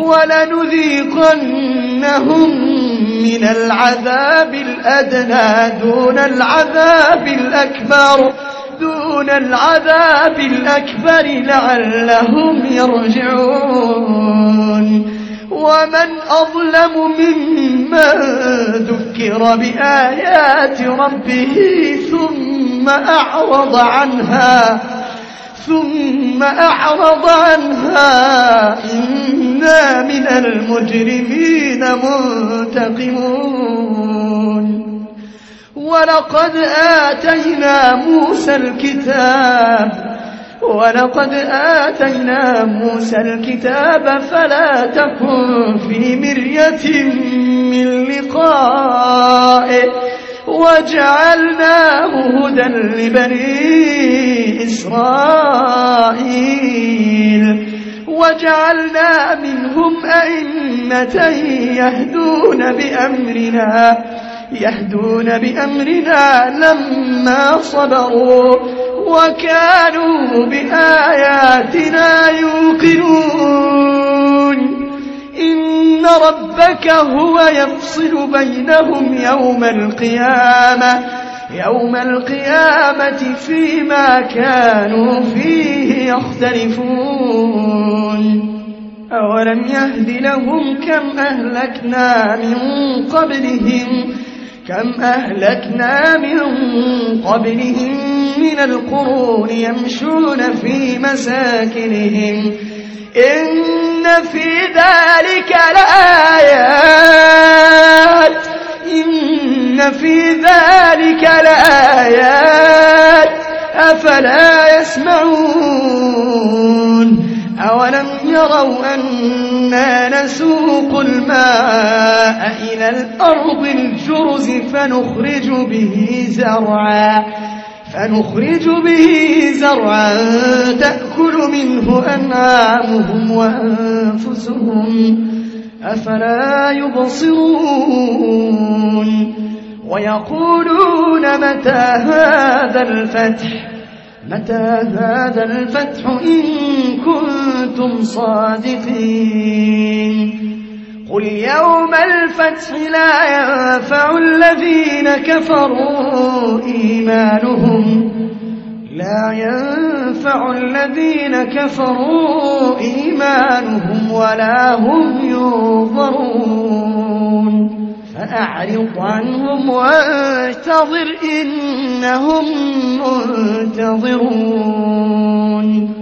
ولنذيقنهم من العذاب الأدنى دون العذاب الأكبر لعلهم يرجعون. ومن أظلم ممن ذكر بآيات ربه ثم أعرض عنها إنا من المجرمين منتقمون. ولقد آتينا موسى الكتاب فلا تكن في مرية من لقائه وجعلناه هدى لبني إسرائيل وجعلنا منهم أئمة يهدون بأمرنا لما صبروا وكانوا بآياتنا يوقنون. إن ربك هو يفصل بينهم يوم القيامة فيما كانوا فيه يختلفون. أولم يهد لهم كم أهلكنا من قبلهم من القرون يمشون في مساكنهم إن في ذلك لآيات أفلا يسمعون. أولم يروا أنا نسوق الماء إلى الأرض الجرز فنخرج به زرعا تأكل منه أنعامهم وأنفسهم أفلا يبصرون. ويقولون متى هذا الفتح إن كنتم صادقين. قل يوم الفتح لا ينفع الذين كفروا إيمانهم ولا هم ينظرون. فأعرض عنهم وانتظر إنهم منتظرون.